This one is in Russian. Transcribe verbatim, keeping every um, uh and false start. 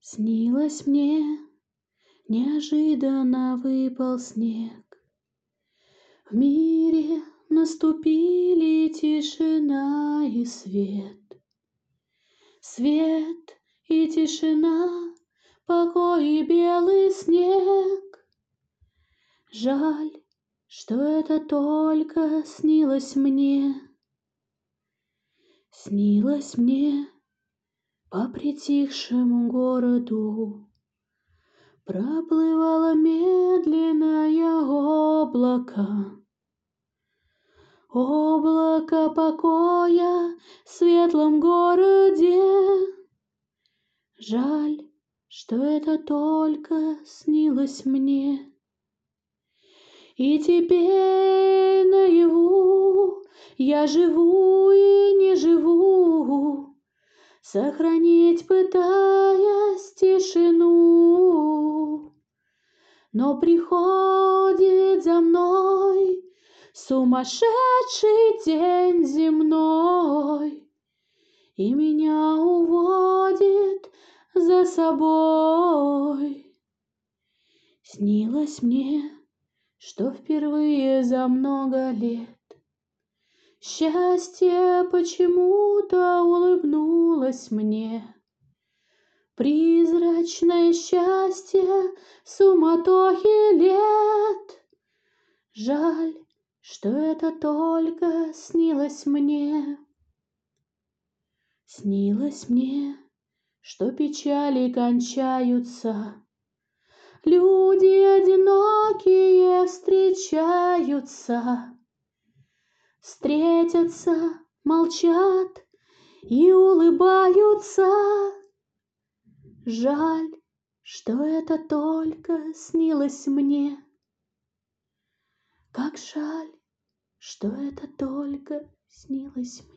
Снилось мне, неожиданно выпал снег. В мире наступили тишина и свет. Свет и тишина, покой и белый снег. Жаль, что это только снилось мне. Снилось мне по притихшему городу. Проплывало медленное облако. Облако покоя в светлом городе. Жаль, что это только снилось мне. И теперь наяву я живу и не живу, сохранить пытаясь тишину. Но приходит за мной сумасшедший день земной, и меня уводит за собой. Снилось мне, что впервые за много лет счастье почему-то улыбнулось мне. Призрачное счастье в суматохе лет. Жаль, что это только снилось мне. Снилось мне, что печали кончаются, люди одинокие встречаются, встретятся, молчат и улыбаются. Жаль, что это только снилось мне. Как жаль, что это только снилось мне.